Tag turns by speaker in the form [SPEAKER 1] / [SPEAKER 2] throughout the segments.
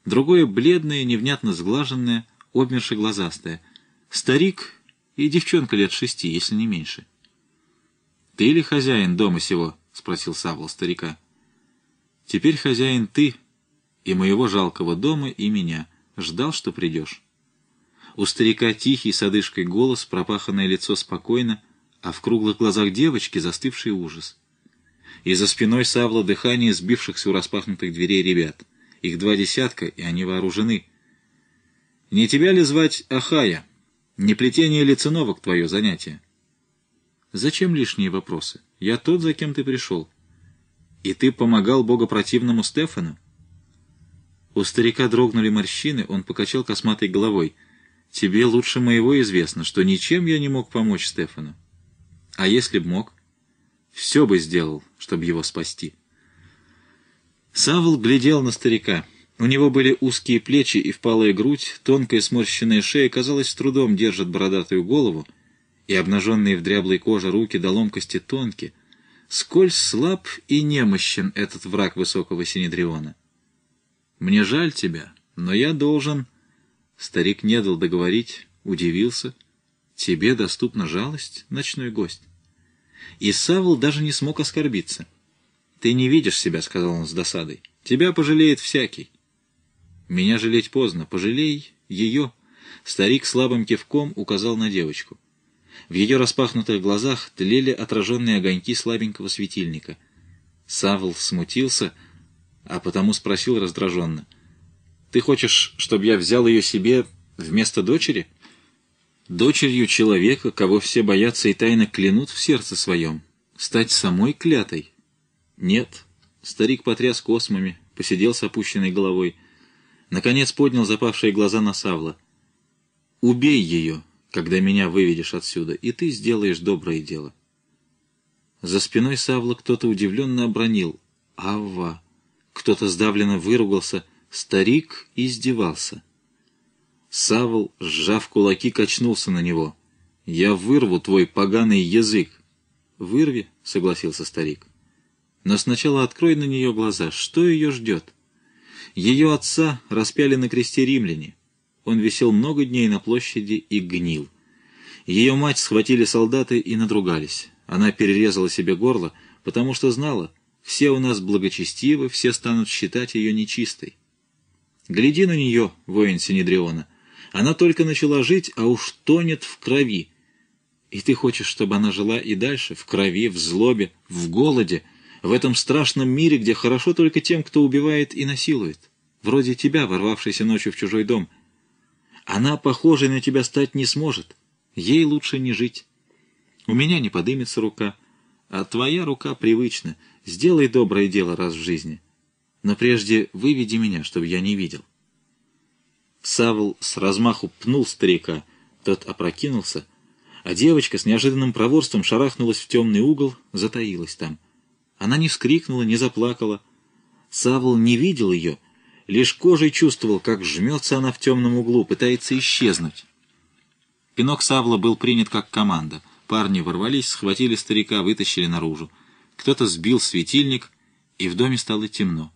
[SPEAKER 1] другое бледное, невнятно сглаженное, обмерше глазастое. Старик и девчонка лет 6, если не меньше. — Ты ли хозяин дома сего? — спросил Савл старика. — Теперь хозяин ты, и моего жалкого дома, и меня. Ждал, что придешь. У старика тихий с одышкой голос, пропаханное лицо спокойно, а в круглых глазах девочки застывший ужас. И за спиной Савла дыхание сбившихся у распахнутых дверей ребят. Их 2 десятка, и они вооружены. — Не тебя ли звать Ахая? Не плетение ли циновок твое занятие? — Зачем лишние вопросы? Я тот, за кем ты пришел. — И ты помогал богопротивному Стефану? У старика дрогнули морщины, он покачал косматой головой. — Тебе лучше моего известно, что ничем я не мог помочь Стефану. А если б мог? Все бы сделал, чтобы его спасти. Савл глядел на старика. У него были узкие плечи и впалая грудь, тонкая сморщенная шея, казалось, с трудом держит бородатую голову, и обнаженные в дряблой коже руки до ломкости тонки. Сколь слаб и немощен этот враг высокого Синедриона. «Мне жаль тебя, но я должен...» Старик не дал договорить, удивился. «Тебе доступна жалость, ночной гость?» И Савл даже не смог оскорбиться. «Ты не видишь себя», — сказал он с досадой. «Тебя пожалеет всякий». «Меня жалеть поздно. Пожалей ее». Старик слабым кивком указал на девочку. В ее распахнутых глазах тлели отраженные огоньки слабенького светильника. Савл смутился, а потому спросил раздраженно. «Ты хочешь, чтобы я взял ее себе вместо дочери?» «Дочерью человека, кого все боятся и тайно клянут в сердце своем. Стать самой клятой?» «Нет». Старик потряс космами, посидел с опущенной головой. Наконец поднял запавшие глаза на Савла. «Убей ее, когда меня выведешь отсюда, и ты сделаешь доброе дело». За спиной Савла кто-то удивленно обронил. «Авва!» Кто-то сдавленно выругался. Старик издевался. Савл, сжав кулаки, качнулся на него. «Я вырву твой поганый язык!» «Вырви», — согласился старик. «Но сначала открой на нее глаза. Что ее ждет?» Ее отца распяли на кресте римляне. Он висел много дней на площади и гнил. Ее мать схватили солдаты и надругались. Она перерезала себе горло, потому что знала, все у нас благочестивы, все станут считать ее нечистой. Гляди на нее, воин Синедриона. Она только начала жить, а уж тонет в крови. И ты хочешь, чтобы она жила и дальше, в крови, в злобе, в голоде, в этом страшном мире, где хорошо только тем, кто убивает и насилует, вроде тебя, ворвавшейся ночью в чужой дом. Она похожей на тебя стать не сможет. Ей лучше не жить. У меня не подымется рука, а твоя рука привычна. Сделай доброе дело раз в жизни. Но прежде выведи меня, чтобы я не видел». Савл с размаху пнул старика, тот опрокинулся, а девочка с неожиданным проворством шарахнулась в темный угол, затаилась там. Она не вскрикнула, не заплакала. Савл не видел ее, лишь кожей чувствовал, как жмется она в темном углу, пытается исчезнуть. Пинок Савла был принят как команда. Парни ворвались, схватили старика, вытащили наружу. Кто-то сбил светильник, и в доме стало темно.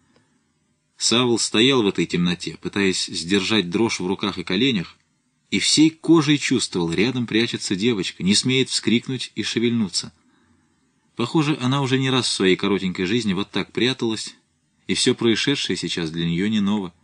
[SPEAKER 1] Савл стоял в этой темноте, пытаясь сдержать дрожь в руках и коленях, и всей кожей чувствовал, рядом прячется девочка, не смеет вскрикнуть и шевельнуться. Похоже, она уже не раз в своей коротенькой жизни вот так пряталась, и все происшедшее сейчас для нее не ново.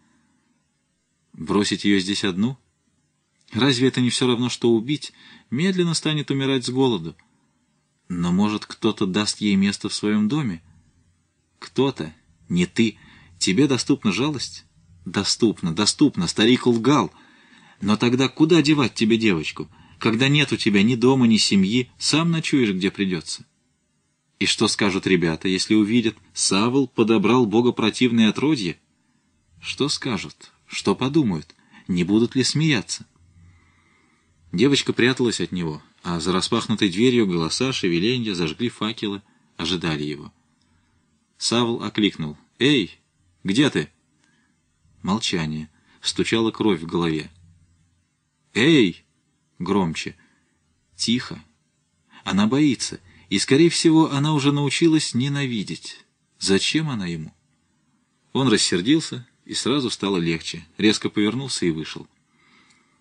[SPEAKER 1] Бросить ее здесь одну? Разве это не все равно, что убить? Медленно станет умирать с голоду. Но, может, кто-то даст ей место в своем доме? Кто-то, не ты. Тебе доступна жалость? Доступно, доступно, старик лгал. Но тогда куда девать тебе девочку? Когда нет у тебя ни дома, ни семьи, сам ночуешь, где придется. И что скажут ребята, если увидят, Савл подобрал богопротивное отродье? Что скажут? Что подумают? Не будут ли смеяться? Девочка пряталась от него, а за распахнутой дверью голоса, шевеленья, зажгли факелы, ожидали его. Савл окликнул. «Эй, где ты?» Молчание. Стучала кровь в голове. «Эй!» Громче. Тихо. Она боится, и, скорее всего, она уже научилась ненавидеть. Зачем она ему? Он рассердился и сразу стало легче. Резко повернулся и вышел.